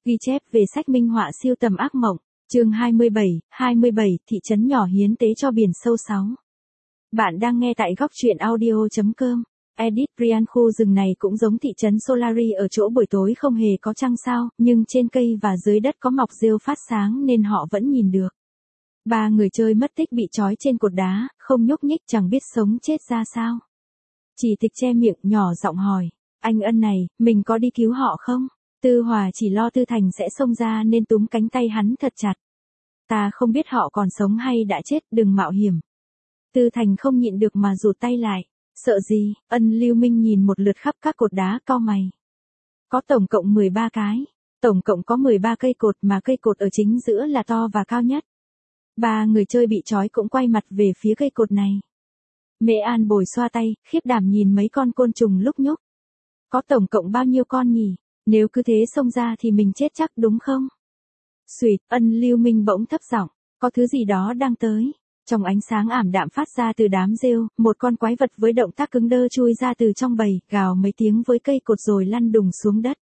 Ghi chép về sách minh họa siêu tầm ác mộng, chương 27, thị trấn nhỏ hiến tế cho biển sâu 6. Bạn đang nghe tại góc truyện audio.com. Edit Brian, khu rừng này cũng giống thị trấn Solari ở chỗ buổi tối không hề có trăng sao, nhưng trên cây và dưới đất có mọc rêu phát sáng nên họ vẫn nhìn được. 3 người chơi mất tích bị trói trên cột đá, không nhúc nhích, chẳng biết sống chết ra sao. Chỉ Tịch che miệng nhỏ giọng hỏi, anh Ân này, mình có đi cứu họ không? Tư Hòa chỉ lo Tư Thành sẽ xông ra nên túm cánh tay hắn thật chặt. Ta không biết họ còn sống hay đã chết, đừng mạo hiểm. Tư Thành không nhịn được mà rụt tay lại. Sợ gì? Ân Lưu Minh nhìn một lượt khắp các cột đá, cau mày. Có tổng cộng 13 cái. Tổng cộng có 13 cây cột mà cây cột ở chính giữa là to và cao nhất. 3 người chơi bị trói cũng quay mặt về phía cây cột này. Mẹ An Bồi xoa tay, khiếp đảm nhìn mấy con côn trùng lúc nhúc. Có tổng cộng bao nhiêu con nhỉ? Nếu cứ thế xông ra thì mình chết chắc đúng không? Xuỵt, Ân Lưu Minh bỗng thấp giọng, có thứ gì đó đang tới. Trong ánh sáng ảm đạm phát ra từ đám rêu, một con quái vật với động tác cứng đơ chui ra từ trong bầy, gào mấy tiếng với cây cột rồi lăn đùng xuống đất.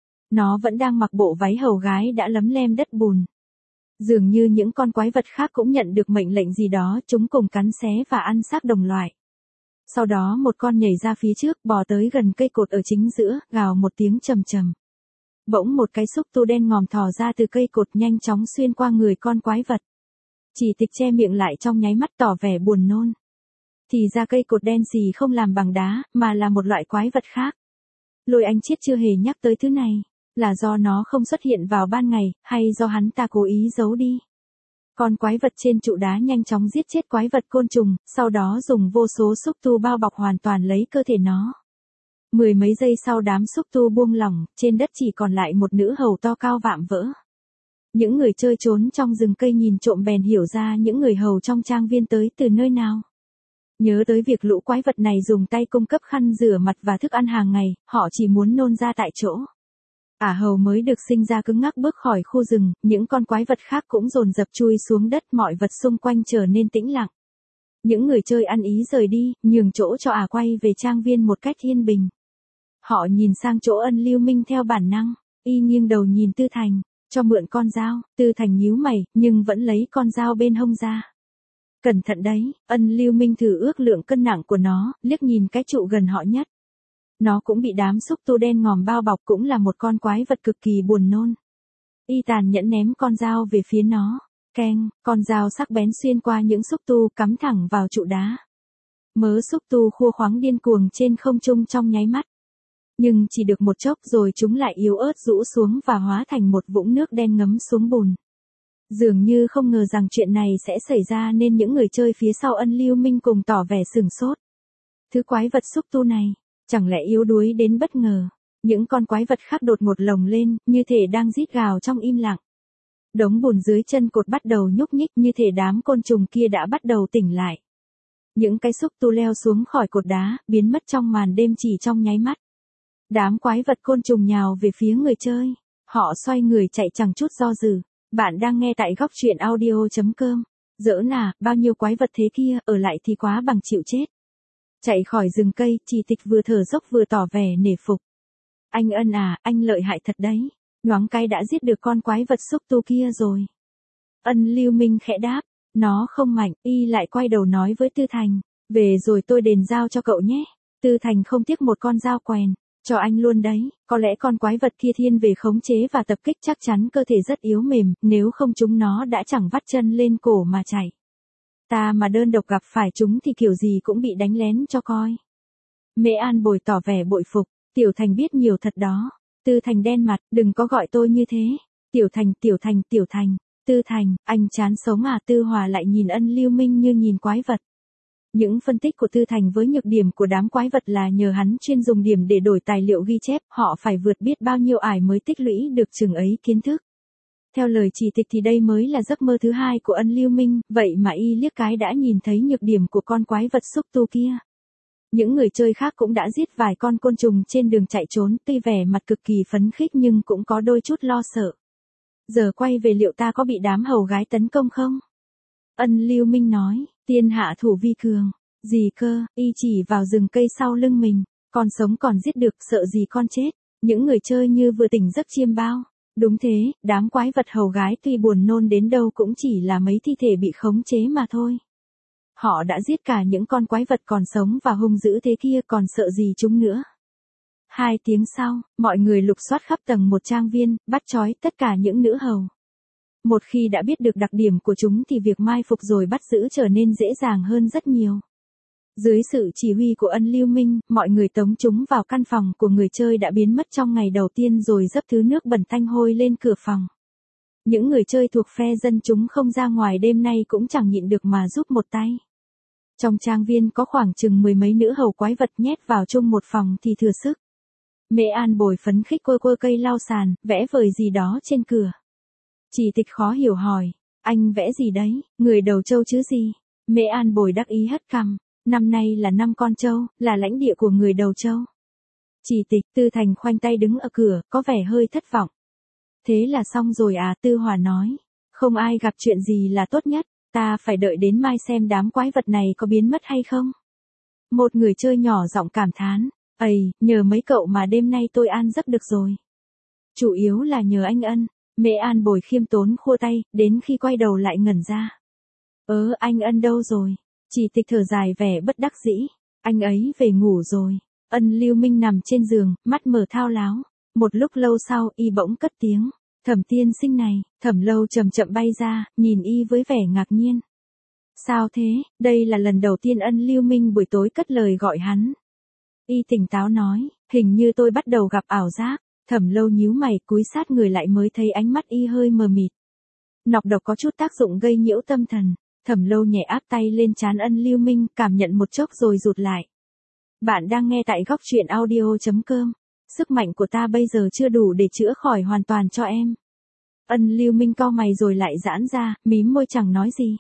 Nó vẫn đang mặc bộ váy hầu gái đã lấm lem đất bùn. Dường như những con quái vật khác cũng nhận được mệnh lệnh gì đó, chúng cùng cắn xé và ăn xác đồng loại. Sau đó một con nhảy ra phía trước, bò tới gần cây cột ở chính giữa, gào một tiếng trầm trầm. Bỗng một cái xúc tu đen ngòm thò ra từ cây cột, nhanh chóng xuyên qua người con quái vật. Chỉ Tịch che miệng lại trong nháy mắt, tỏ vẻ buồn nôn. Thì ra cây cột đen xì không làm bằng đá, mà là một loại quái vật khác. Lôi Anh Chiết chưa hề nhắc tới thứ này, là do nó không xuất hiện vào ban ngày, hay do hắn ta cố ý giấu đi. Con quái vật trên trụ đá nhanh chóng giết chết quái vật côn trùng, sau đó dùng vô số xúc tu bao bọc hoàn toàn lấy cơ thể nó. 10 mấy giây sau đám xúc tu buông lỏng, trên đất chỉ còn lại một nữ hầu to cao vạm vỡ. Những người chơi trốn trong rừng cây nhìn trộm bèn hiểu ra những người hầu trong trang viên tới từ nơi nào. Nhớ tới việc lũ quái vật này dùng tay cung cấp khăn rửa mặt và thức ăn hàng ngày, họ chỉ muốn nôn ra tại chỗ. Ả hầu mới được sinh ra cứng ngắc bước khỏi khu rừng, những con quái vật khác cũng dồn dập chui xuống đất, mọi vật xung quanh trở nên tĩnh lặng. Những người chơi ăn ý rời đi, nhường chỗ cho Ả quay về trang viên một cách yên bình. Họ nhìn sang chỗ Ân Lưu Minh theo bản năng, y nghiêng đầu nhìn Tư Thành, cho mượn con dao. Tư Thành nhíu mày, nhưng vẫn lấy con dao bên hông ra. Cẩn thận đấy. Ân Lưu Minh thử ước lượng cân nặng của nó, liếc nhìn cái trụ gần họ nhất. Nó cũng bị đám xúc tu đen ngòm bao bọc, cũng là một con quái vật cực kỳ buồn nôn. Y tàn nhẫn ném con dao về phía nó. Keng, con dao sắc bén xuyên qua những xúc tu, cắm thẳng vào trụ đá. Mớ xúc tu khua khoáng điên cuồng trên không trung trong nháy mắt. Nhưng chỉ được một chốc rồi chúng lại yếu ớt rũ xuống và hóa thành một vũng nước đen ngấm xuống bùn. Dường như không ngờ rằng chuyện này sẽ xảy ra nên những người chơi phía sau Ân Lưu Minh cùng tỏ vẻ sửng sốt. Thứ quái vật xúc tu này, chẳng lẽ yếu đuối đến bất ngờ? Những con quái vật khác đột ngột lồng lên, như thể đang rít gào trong im lặng. Đống bùn dưới chân cột bắt đầu nhúc nhích, như thể đám côn trùng kia đã bắt đầu tỉnh lại. Những cái xúc tu leo xuống khỏi cột đá, biến mất trong màn đêm chỉ trong nháy mắt. Đám quái vật côn trùng nhào về phía người chơi. Họ xoay người chạy chẳng chút do dự. Bạn đang nghe tại góc truyện audio.com. Giỡn à, bao nhiêu quái vật thế kia, ở lại thì quá bằng chịu chết. Chạy khỏi rừng cây, Chỉ Tịch vừa thở dốc vừa tỏ vẻ nể phục. Anh Ân à, anh lợi hại thật đấy. Nhoáng cái đã giết được con quái vật xúc tu kia rồi. Ân Lưu Minh khẽ đáp. Nó không mạnh. Y lại quay đầu nói với Tư Thành. Về rồi tôi đền dao cho cậu nhé. Tư Thành không tiếc một con dao quèn. Cho anh luôn đấy, có lẽ con quái vật kia thiên về khống chế và tập kích, chắc chắn cơ thể rất yếu mềm, nếu không chúng nó đã chẳng vắt chân lên cổ mà chạy. Ta mà đơn độc gặp phải chúng thì kiểu gì cũng bị đánh lén cho coi. Mẹ An Bồi tỏ vẻ bội phục, Tiểu Thành biết nhiều thật đó. Tư Thành đen mặt, đừng có gọi tôi như thế. Tiểu Thành, Tư Thành, anh chán sống à? Tư Hòa lại nhìn Ân Lưu Minh như nhìn quái vật. Những phân tích của Tư Thành với nhược điểm của đám quái vật là nhờ hắn chuyên dùng điểm để đổi tài liệu ghi chép, họ phải vượt biết bao nhiêu ải mới tích lũy được chừng ấy kiến thức. Theo lời Chỉ Tịch thì đây mới là giấc mơ thứ hai của Ân Lưu Minh, vậy mà y liếc cái đã nhìn thấy nhược điểm của con quái vật xúc tu kia. Những người chơi khác cũng đã giết vài con côn trùng trên đường chạy trốn, tuy vẻ mặt cực kỳ phấn khích nhưng cũng có đôi chút lo sợ. Giờ quay về liệu ta có bị đám hầu gái tấn công không? Ân Lưu Minh nói, tiên hạ thủ vi cường. Gì cơ? Y chỉ vào rừng cây sau lưng mình. Con sống còn giết được, sợ gì con chết? Những người chơi như vừa tỉnh giấc chiêm bao. Đúng thế, đám quái vật hầu gái tuy buồn nôn đến đâu cũng chỉ là mấy thi thể bị khống chế mà thôi. Họ đã giết cả những con quái vật còn sống và hung dữ thế kia, còn sợ gì chúng nữa. 2 tiếng sau, mọi người lục soát khắp tầng một trang viên, bắt trói tất cả những nữ hầu. Một khi đã biết được đặc điểm của chúng thì việc mai phục rồi bắt giữ trở nên dễ dàng hơn rất nhiều. Dưới sự chỉ huy của Ân Lưu Minh, mọi người tống chúng vào căn phòng của người chơi đã biến mất trong ngày đầu tiên rồi dấp thứ nước bẩn tanh hôi lên cửa phòng. Những người chơi thuộc phe dân chúng không ra ngoài đêm nay cũng chẳng nhịn được mà giúp một tay. Trong trang viên có khoảng chừng 10 mấy nữ hầu quái vật nhét vào chung một phòng thì thừa sức. Mễ An Bồi phấn khích quơ quơ cây lau sàn, vẽ vời gì đó trên cửa. Chỉ Tịch khó hiểu hỏi, anh vẽ gì đấy, người đầu trâu chứ gì? Mễ An Bồi đắc ý hất cằm, năm nay là năm con trâu, là lãnh địa của người đầu trâu. Chỉ Tịch, Tư Thành khoanh tay đứng ở cửa, có vẻ hơi thất vọng. Thế là xong rồi à, Tư Hòa nói. Không ai gặp chuyện gì là tốt nhất, ta phải đợi đến mai xem đám quái vật này có biến mất hay không. Một người chơi nhỏ giọng cảm thán, ầy, nhờ mấy cậu mà đêm nay tôi an giấc được rồi. Chủ yếu là nhờ anh Ân. Mễ An Bồi khiêm tốn khua tay, đến khi quay đầu lại ngẩn ra. Anh Ân đâu rồi? Chỉ Tịch thở dài vẻ bất đắc dĩ. Anh ấy về ngủ rồi. Ân Lưu Minh nằm trên giường, mắt mở thao láo. Một lúc lâu sau, y bỗng cất tiếng. Thẩm tiên sinh này, Thẩm Lâu chậm chậm bay ra, nhìn y với vẻ ngạc nhiên. Sao thế, đây là lần đầu tiên Ân Lưu Minh buổi tối cất lời gọi hắn. Y tỉnh táo nói, hình như tôi bắt đầu gặp ảo giác. Thẩm Lâu nhíu mày cúi sát người lại mới thấy ánh mắt y hơi mờ mịt. Nọc độc có chút tác dụng gây nhiễu tâm thần. Thẩm Lâu nhẹ áp tay lên trán Ân Lưu Minh, cảm nhận một chốc rồi rụt lại. Bạn đang nghe tại góc truyện audio.com. Sức mạnh của ta bây giờ chưa đủ để chữa khỏi hoàn toàn cho em. Ân Lưu Minh cau mày rồi lại giãn ra, mím môi chẳng nói gì.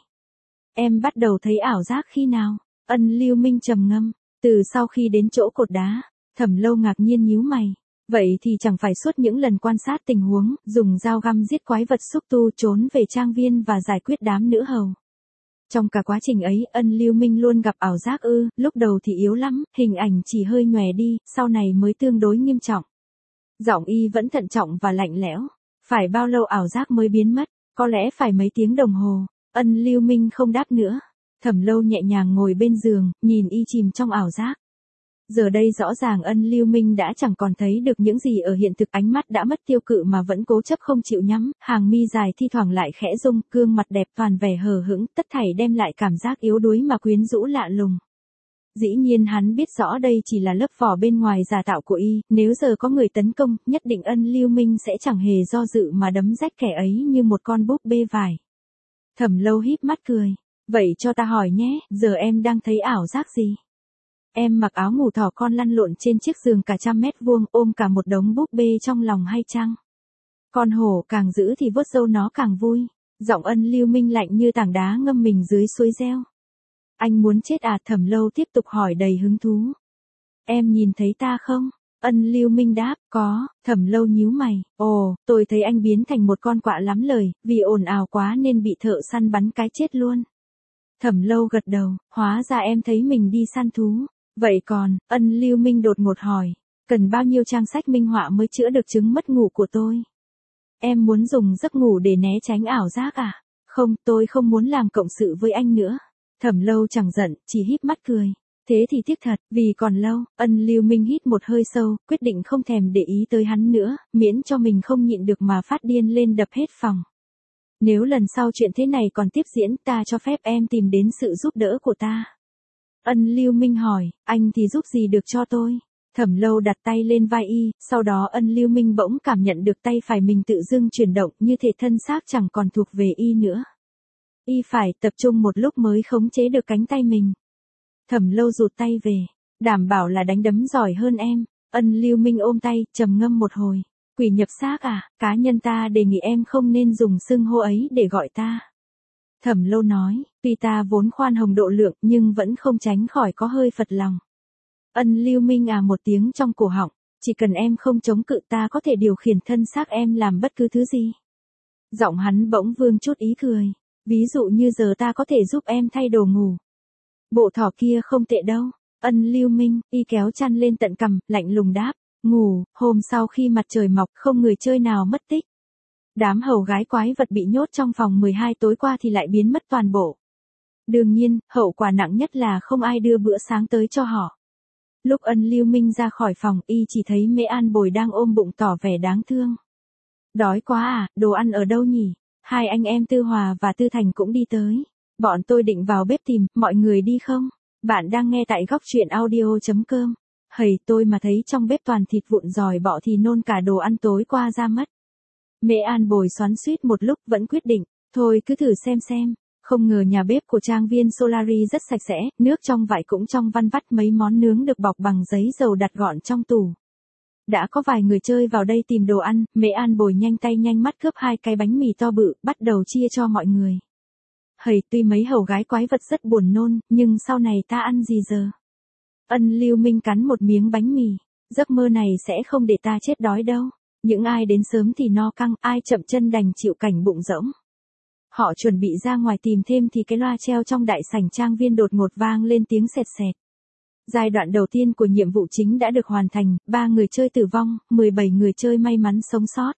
Em bắt đầu thấy ảo giác khi nào? Ân Lưu Minh trầm ngâm. Từ sau khi đến chỗ cột đá. Thẩm Lâu ngạc nhiên nhíu mày. Vậy thì chẳng phải suốt những lần quan sát tình huống, dùng dao găm giết quái vật xúc tu trốn về trang viên và giải quyết đám nữ hầu. Trong cả quá trình ấy, Ân Lưu Minh luôn gặp ảo giác lúc đầu thì yếu lắm, hình ảnh chỉ hơi nhòe đi, sau này mới tương đối nghiêm trọng. Giọng y vẫn thận trọng và lạnh lẽo. Phải bao lâu ảo giác mới biến mất? Có lẽ phải mấy tiếng đồng hồ. Ân Lưu Minh không đáp nữa. Thẩm Lâu nhẹ nhàng ngồi bên giường, nhìn y chìm trong ảo giác. Giờ đây rõ ràng Ân Lưu Minh đã chẳng còn thấy được những gì ở hiện thực, ánh mắt đã mất tiêu cự mà vẫn cố chấp không chịu nhắm, hàng mi dài thi thoảng lại khẽ rung, gương mặt đẹp toàn vẻ hờ hững, tất thảy đem lại cảm giác yếu đuối mà quyến rũ lạ lùng. Dĩ nhiên hắn biết rõ đây chỉ là lớp vỏ bên ngoài giả tạo của y, nếu giờ có người tấn công, nhất định Ân Lưu Minh sẽ chẳng hề do dự mà đấm rách kẻ ấy như một con búp bê vải. Thẩm Lâu híp mắt cười, vậy cho ta hỏi nhé, giờ em đang thấy ảo giác gì? Em mặc áo ngủ thỏ con lăn lộn trên chiếc giường cả 100 mét vuông, ôm cả một đống búp bê trong lòng hay chăng? Con hổ càng dữ thì vuốt râu nó càng vui. Giọng Ân Lưu Minh lạnh như tảng đá ngâm mình dưới suối reo. Anh muốn chết à? Thẩm Lâu tiếp tục hỏi đầy hứng thú. Em nhìn thấy ta không? Ân Lưu Minh đáp, có. Thẩm Lâu nhíu mày, ồ, tôi thấy anh biến thành một con quạ lắm lời, vì ồn ào quá nên bị thợ săn bắn cái chết luôn. Thẩm Lâu gật đầu, hóa ra em thấy mình đi săn thú. Vậy còn, Ân Lưu Minh đột ngột hỏi, cần bao nhiêu trang sách minh họa mới chữa được chứng mất ngủ của tôi? Em muốn dùng giấc ngủ để né tránh ảo giác à? Không, tôi không muốn làm cộng sự với anh nữa. Thẩm Lâu chẳng giận, chỉ híp mắt cười. Thế thì tiếc thật, vì còn lâu. Ân Lưu Minh hít một hơi sâu, quyết định không thèm để ý tới hắn nữa, miễn cho mình không nhịn được mà phát điên lên đập hết phòng. Nếu lần sau chuyện thế này còn tiếp diễn, ta cho phép em tìm đến sự giúp đỡ của ta. Ân Lưu Minh hỏi, anh thì giúp gì được cho tôi? Thẩm Lâu đặt tay lên vai y, sau đó Ân Lưu Minh bỗng cảm nhận được tay phải mình tự dưng chuyển động, như thể thân xác chẳng còn thuộc về y nữa. Y phải tập trung một lúc mới khống chế được cánh tay mình. Thẩm Lâu rụt tay về, đảm bảo là đánh đấm giỏi hơn em. Ân Lưu Minh ôm tay, trầm ngâm một hồi. Quỷ nhập xác à? Cá nhân ta đề nghị em không nên dùng xưng hô ấy để gọi ta. Thẩm Lâu nói, tuy ta vốn khoan hồng độ lượng nhưng vẫn không tránh khỏi có hơi phật lòng. Ân Lưu Minh à một tiếng trong cổ họng, chỉ cần em không chống cự ta có thể điều khiển thân xác em làm bất cứ thứ gì. Giọng hắn bỗng vương chút ý cười, ví dụ như giờ ta có thể giúp em thay đồ ngủ. Bộ thỏ kia không tệ đâu. Ân Lưu Minh, y kéo chăn lên tận cằm, lạnh lùng đáp, ngủ. Hôm sau khi mặt trời mọc không người chơi nào mất tích. Đám hầu gái quái vật bị nhốt trong phòng 12 tối qua thì lại biến mất toàn bộ. Đương nhiên, hậu quả nặng nhất là không ai đưa bữa sáng tới cho họ. Lúc Ân Lưu Minh ra khỏi phòng, y chỉ thấy Mễ An Bồi đang ôm bụng tỏ vẻ đáng thương. Đói quá à, đồ ăn ở đâu nhỉ? Hai anh em Tư Hòa và Tư Thành cũng đi tới. Bọn tôi định vào bếp tìm, mọi người đi không? Bạn đang nghe tại góc truyện audio.com. Hầy, tôi mà thấy trong bếp toàn thịt vụn giòi bọ thì nôn cả đồ ăn tối qua ra mất. Mễ An Bồi xoắn xuýt một lúc vẫn quyết định, thôi cứ thử xem. Không ngờ nhà bếp của trang viên Solari rất sạch sẽ, nước trong vại cũng trong văn vắt, mấy món nướng được bọc bằng giấy dầu đặt gọn trong tủ. Đã có vài người chơi vào đây tìm đồ ăn, Mễ An Bồi nhanh tay nhanh mắt cướp 2 cái bánh mì to bự, bắt đầu chia cho mọi người. Hầy, tuy mấy hầu gái quái vật rất buồn nôn, nhưng sau này ta ăn gì giờ? Ân Lưu Minh cắn một miếng bánh mì, giấc mơ này sẽ không để ta chết đói đâu. Những ai đến sớm thì no căng, ai chậm chân đành chịu cảnh bụng rỗng. Họ chuẩn bị ra ngoài tìm thêm thì cái loa treo trong đại sảnh trang viên đột ngột vang lên tiếng sẹt sẹt. Giai đoạn đầu tiên của nhiệm vụ chính đã được hoàn thành, 3 người chơi tử vong, 17 người chơi may mắn sống sót.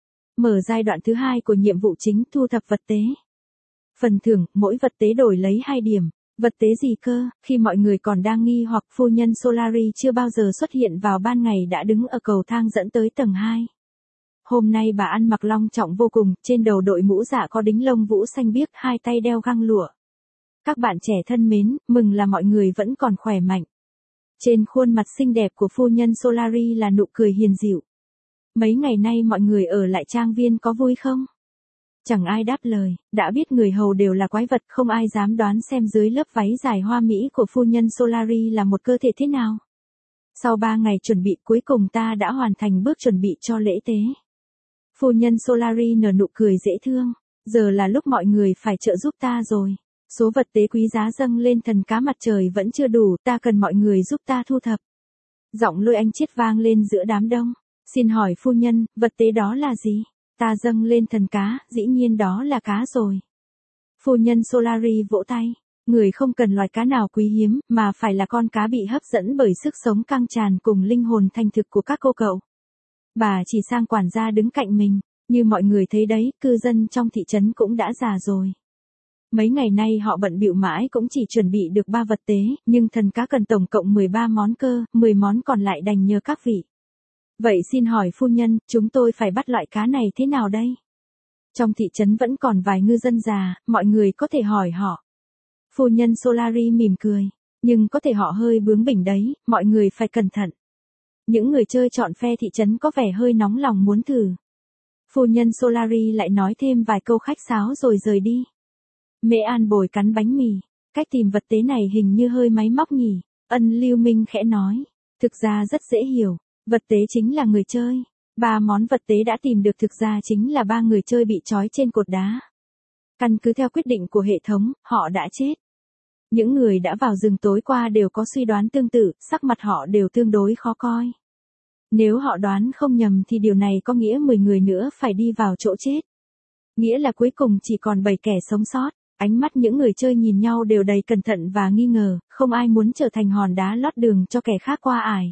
Mở giai đoạn thứ 2 của nhiệm vụ chính, thu thập vật tế. Phần thưởng, mỗi vật tế đổi lấy 2 điểm. Vật tế gì cơ? Khi mọi người còn đang nghi hoặc, phu nhân Solari chưa bao giờ xuất hiện vào ban ngày đã đứng ở cầu thang dẫn tới tầng 2. Hôm nay bà ăn mặc long trọng vô cùng, trên đầu đội mũ dạ có đính lông vũ xanh biếc, 2 tay đeo găng lụa. Các bạn trẻ thân mến, mừng là mọi người vẫn còn khỏe mạnh. Trên khuôn mặt xinh đẹp của phu nhân Solari là nụ cười hiền dịu. Mấy ngày nay mọi người ở lại trang viên có vui không? Chẳng ai đáp lời, đã biết người hầu đều là quái vật, không ai dám đoán xem dưới lớp váy dài hoa mỹ của phu nhân Solari là một cơ thể thế nào. Sau 3 ngày chuẩn bị, cuối cùng ta đã hoàn thành bước chuẩn bị cho lễ tế. Phu nhân Solari nở nụ cười dễ thương, giờ là lúc mọi người phải trợ giúp ta rồi. Số vật tế quý giá dâng lên thần cá mặt trời vẫn chưa đủ, ta cần mọi người giúp ta thu thập. Giọng Lôi Anh Chiết vang lên giữa đám đông. Xin hỏi phu nhân, vật tế đó là gì? Ta dâng lên thần cá, dĩ nhiên đó là cá rồi. Phu nhân Solari vỗ tay. Người không cần loài cá nào quý hiếm, mà phải là con cá bị hấp dẫn bởi sức sống căng tràn cùng linh hồn thành thực của các cô cậu. Bà chỉ sang quản gia đứng cạnh mình, như mọi người thấy đấy, cư dân trong thị trấn cũng đã già rồi. Mấy ngày nay họ bận bịu mãi cũng chỉ chuẩn bị được 3 vật tế, nhưng thần cá cần tổng cộng 13 món cơ, 10 món còn lại đành nhờ các vị. Vậy xin hỏi phu nhân, chúng tôi phải bắt loại cá này thế nào đây? Trong thị trấn vẫn còn vài ngư dân già, mọi người có thể hỏi họ. Phu nhân Solari mỉm cười, nhưng có thể họ hơi bướng bỉnh đấy, mọi người phải cẩn thận. Những người chơi chọn phe thị trấn có vẻ hơi nóng lòng muốn thử. Phu nhân Solari lại nói thêm vài câu khách sáo rồi rời đi. Mễ An Bồi cắn bánh mì, cách tìm vật tế này hình như hơi máy móc nhỉ, Ân Lưu Minh khẽ nói. Thực ra rất dễ hiểu, vật tế chính là người chơi. 3 món vật tế đã tìm được thực ra chính là 3 người chơi bị trói trên cột đá. Căn cứ theo quyết định của hệ thống, họ đã chết. Những người đã vào rừng tối qua đều có suy đoán tương tự, sắc mặt họ đều tương đối khó coi. Nếu họ đoán không nhầm thì điều này có nghĩa 10 người nữa phải đi vào chỗ chết. Nghĩa là cuối cùng chỉ còn 7 kẻ sống sót. Ánh mắt những người chơi nhìn nhau đều đầy cẩn thận và nghi ngờ, không ai muốn trở thành hòn đá lót đường cho kẻ khác qua ải.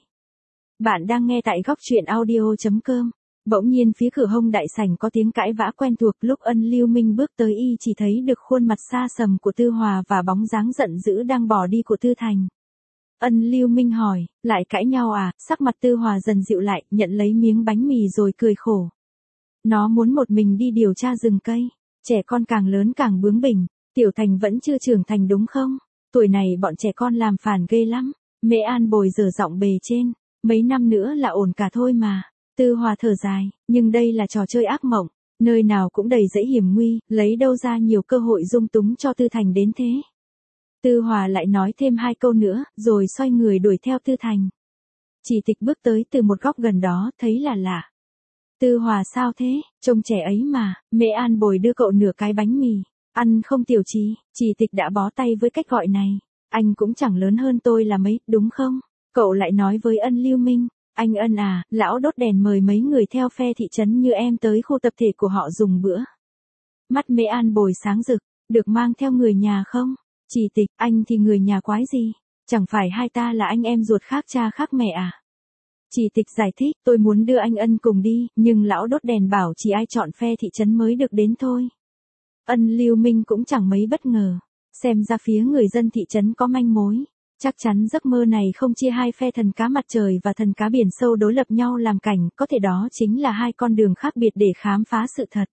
Bạn đang nghe tại góc truyện audio.com. Bỗng nhiên phía cửa hông đại sảnh có tiếng cãi vã quen thuộc, lúc Ân Lưu Minh bước tới y chỉ thấy được khuôn mặt xa sầm của Tư Hòa và bóng dáng giận dữ đang bỏ đi của Tư Thành. Ân Lưu Minh hỏi, lại cãi nhau à? Sắc mặt Tư Hòa dần dịu lại, nhận lấy miếng bánh mì rồi cười khổ. Nó muốn một mình đi điều tra rừng cây, trẻ con càng lớn càng bướng bỉnh, Tiểu Thành vẫn chưa trưởng thành đúng không? Tuổi này bọn trẻ con làm phản ghê lắm. Mễ An Bồi giở giọng bề trên, mấy năm nữa là ổn cả thôi mà. Tư Hòa thở dài, nhưng đây là trò chơi ác mộng, nơi nào cũng đầy rẫy hiểm nguy, lấy đâu ra nhiều cơ hội dung túng cho Tư Thành đến thế. Tư Hòa lại nói thêm 2 câu nữa, rồi xoay người đuổi theo Tư Thành. Chỉ Tịch bước tới từ một góc gần đó, thấy là lạ. Tư Hòa sao thế, trông trẻ ấy mà. Mễ An Bồi đưa cậu nửa cái bánh mì. Ăn không tiểu Trí? Chỉ Tịch đã bó tay với cách gọi này. Anh cũng chẳng lớn hơn tôi là mấy, đúng không? Cậu lại nói với Ân Lưu Minh. Anh Ân à, lão đốt đèn mời mấy người theo phe thị trấn như em tới khu tập thể của họ dùng bữa. Mắt Mễ An Bồi sáng rực, được mang theo người nhà không? Chỉ Tịch, anh thì người nhà quái gì? Chẳng phải hai ta là anh em ruột khác cha khác mẹ à? Chỉ Tịch giải thích, tôi muốn đưa anh Ân cùng đi, nhưng lão đốt đèn bảo chỉ ai chọn phe thị trấn mới được đến thôi. Ân Lưu Minh cũng chẳng mấy bất ngờ, xem ra phía người dân thị trấn có manh mối. Chắc chắn giấc mơ này không chia hai phe thần cá mặt trời và thần cá biển sâu đối lập nhau làm cảnh, có thể đó chính là hai con đường khác biệt để khám phá sự thật.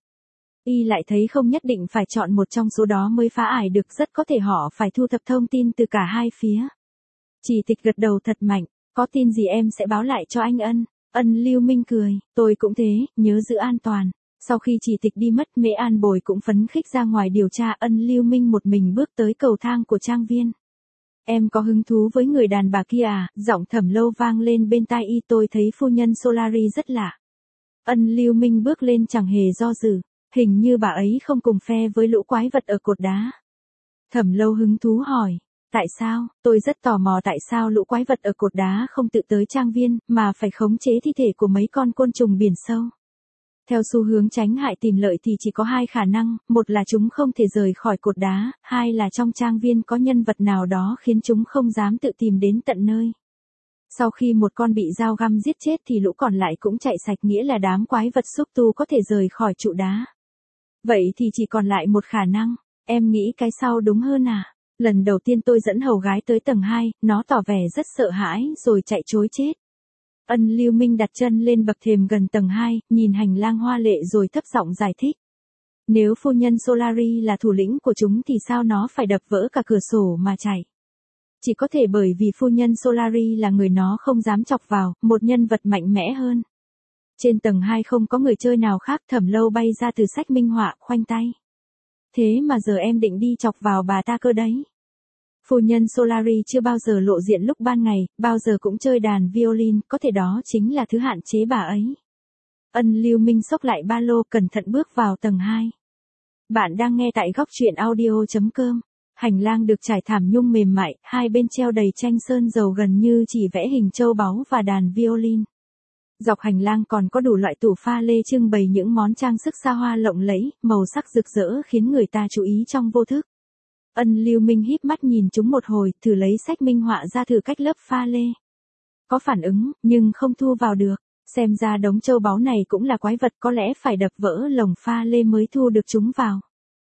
Y lại thấy không nhất định phải chọn một trong số đó mới phá ải được, rất có thể họ phải thu thập thông tin từ cả hai phía. Chỉ Tịch gật đầu thật mạnh, có tin gì em sẽ báo lại cho anh Ân. Ân Lưu Minh cười, tôi cũng thế, nhớ giữ an toàn. Sau khi Chỉ Tịch đi mất, Mễ An Bồi cũng phấn khích ra ngoài điều tra. Ân Lưu Minh một mình bước tới cầu thang của trang viên. Em có hứng thú với người đàn bà kia à? Giọng Thẩm Lâu vang lên bên tai y. Tôi thấy phu nhân Solari rất lạ. Ân Lưu Minh bước lên chẳng hề do dự. Hình như bà ấy không cùng phe với lũ quái vật ở cột đá. Thẩm Lâu hứng thú hỏi. Tại sao? Tôi rất tò mò tại sao lũ quái vật ở cột đá không tự tới trang viên, mà phải khống chế thi thể của mấy con côn trùng biển sâu. Theo xu hướng tránh hại tìm lợi thì chỉ có hai khả năng, một là chúng không thể rời khỏi cột đá, hai là trong trang viên có nhân vật nào đó khiến chúng không dám tự tìm đến tận nơi. Sau khi một con bị dao găm giết chết thì lũ còn lại cũng chạy sạch, nghĩa là đám quái vật xúc tu có thể rời khỏi trụ đá. Vậy thì chỉ còn lại một khả năng, em nghĩ cái sau đúng hơn à? Lần đầu tiên tôi dẫn hầu gái tới tầng 2, nó tỏ vẻ rất sợ hãi rồi chạy trối chết. Ân Lưu Minh đặt chân lên bậc thềm gần tầng 2, nhìn hành lang hoa lệ rồi thấp giọng giải thích. Nếu phu nhân Solari là thủ lĩnh của chúng thì sao nó phải đập vỡ cả cửa sổ mà chạy? Chỉ có thể bởi vì phu nhân Solari là người nó không dám chọc vào, một nhân vật mạnh mẽ hơn. Trên tầng 2 không có người chơi nào khác. Thẩm Lâu bay ra từ sách minh họa, khoanh tay. Thế mà giờ em định đi chọc vào bà ta cơ đấy. Phu nhân Solari chưa bao giờ lộ diện lúc ban ngày, bao giờ cũng chơi đàn violin, có thể đó chính là thứ hạn chế bà ấy. Ân Lưu Minh xốc lại ba lô, cẩn thận bước vào tầng 2. Bạn đang nghe tại góc truyện audio.com. Hành lang được trải thảm nhung mềm mại, hai bên treo đầy tranh sơn dầu gần như chỉ vẽ hình châu báu và đàn violin. Dọc hành lang còn có đủ loại tủ pha lê trưng bày những món trang sức xa hoa lộng lẫy, màu sắc rực rỡ khiến người ta chú ý trong vô thức. Ân Lưu Minh híp mắt nhìn chúng một hồi, thử lấy sách minh họa ra thử cách lớp pha lê. Có phản ứng, nhưng không thu vào được. Xem ra đống châu báu này cũng là quái vật, có lẽ phải đập vỡ lồng pha lê mới thu được chúng vào.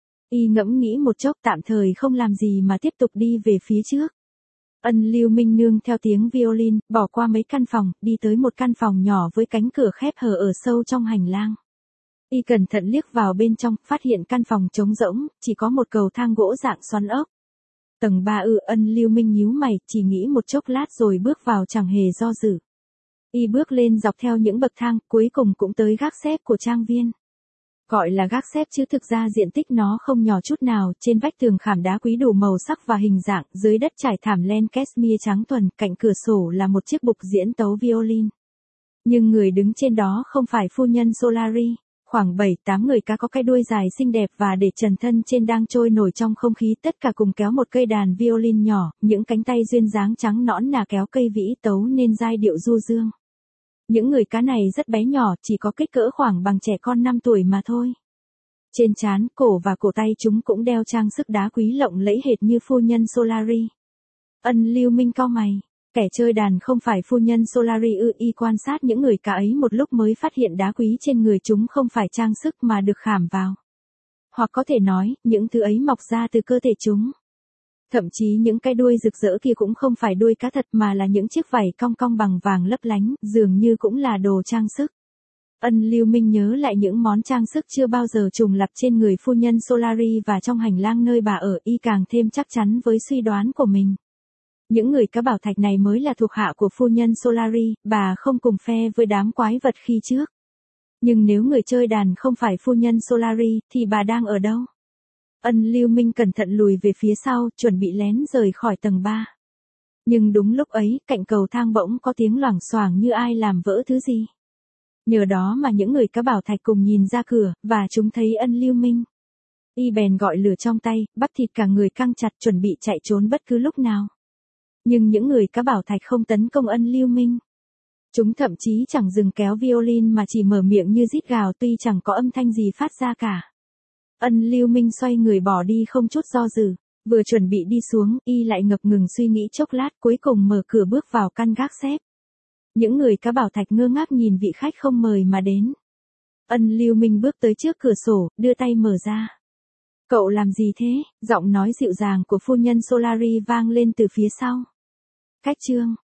Y ngẫm nghĩ một chốc, tạm thời không làm gì mà tiếp tục đi về phía trước. Ân Lưu Minh nương theo tiếng violin, bỏ qua mấy căn phòng, đi tới một căn phòng nhỏ với cánh cửa khép hờ ở sâu trong hành lang. Y cẩn thận liếc vào bên trong, phát hiện căn phòng trống rỗng, chỉ có một cầu thang gỗ dạng xoắn ốc. Tầng 3 ư? Ân Lưu Minh nhíu mày, chỉ nghĩ một chốc lát rồi bước vào chẳng hề do dự. Y bước lên dọc theo những bậc thang, cuối cùng cũng tới gác xếp của trang viên. Gọi là gác xếp chứ thực ra diện tích nó không nhỏ chút nào, trên vách tường khảm đá quý đủ màu sắc và hình dạng, dưới đất trải thảm len cashmere trắng thuần, cạnh cửa sổ là một chiếc bục diễn tấu violin. Nhưng người đứng trên đó không phải phu nhân Solari. Khoảng 7-8 người cá có cái đuôi dài xinh đẹp và để trần thân trên đang trôi nổi trong không khí, tất cả cùng kéo một cây đàn violin nhỏ, những cánh tay duyên dáng trắng nõn nà kéo cây vĩ tấu nên giai điệu du dương. Những người cá này rất bé nhỏ, chỉ có kích cỡ khoảng bằng trẻ con 5 tuổi mà thôi. Trên trán, cổ và cổ tay chúng cũng đeo trang sức đá quý lộng lẫy hệt như phu nhân Solari. Ân Lưu Minh cau mày. Kẻ chơi đàn không phải phu nhân Solari ư? Y quan sát những người cá ấy một lúc mới phát hiện đá quý trên người chúng không phải trang sức mà được khảm vào. Hoặc có thể nói, những thứ ấy mọc ra từ cơ thể chúng. Thậm chí những cái đuôi rực rỡ kia cũng không phải đuôi cá thật mà là những chiếc vảy cong cong bằng vàng lấp lánh, dường như cũng là đồ trang sức. Ân Lưu Minh nhớ lại những món trang sức chưa bao giờ trùng lặp trên người phu nhân Solari và trong hành lang nơi bà ở, y càng thêm chắc chắn với suy đoán của mình. Những người cá bảo thạch này mới là thuộc hạ của phu nhân Solari, bà không cùng phe với đám quái vật khi trước. Nhưng nếu người chơi đàn không phải phu nhân Solari, thì bà đang ở đâu? Ân Lưu Minh cẩn thận lùi về phía sau, chuẩn bị lén rời khỏi tầng 3. Nhưng đúng lúc ấy, cạnh cầu thang bỗng có tiếng loảng xoảng như ai làm vỡ thứ gì. Nhờ đó mà những người cá bảo thạch cùng nhìn ra cửa, và chúng thấy Ân Lưu Minh. Y bèn gọi lửa trong tay, bắp thịt cả người căng chặt chuẩn bị chạy trốn bất cứ lúc nào. Nhưng những người cá bảo thạch không tấn công Ân Lưu Minh. Chúng thậm chí chẳng dừng kéo violin mà chỉ mở miệng như rít gào tuy chẳng có âm thanh gì phát ra cả. Ân Lưu Minh xoay người bỏ đi không chút do dự, vừa chuẩn bị đi xuống, y lại ngập ngừng suy nghĩ chốc lát cuối cùng mở cửa bước vào căn gác xếp. Những người cá bảo thạch ngơ ngác nhìn vị khách không mời mà đến. Ân Lưu Minh bước tới trước cửa sổ, đưa tay mở ra. Cậu làm gì thế? Giọng nói dịu dàng của phu nhân Solari vang lên từ phía sau. Cách chương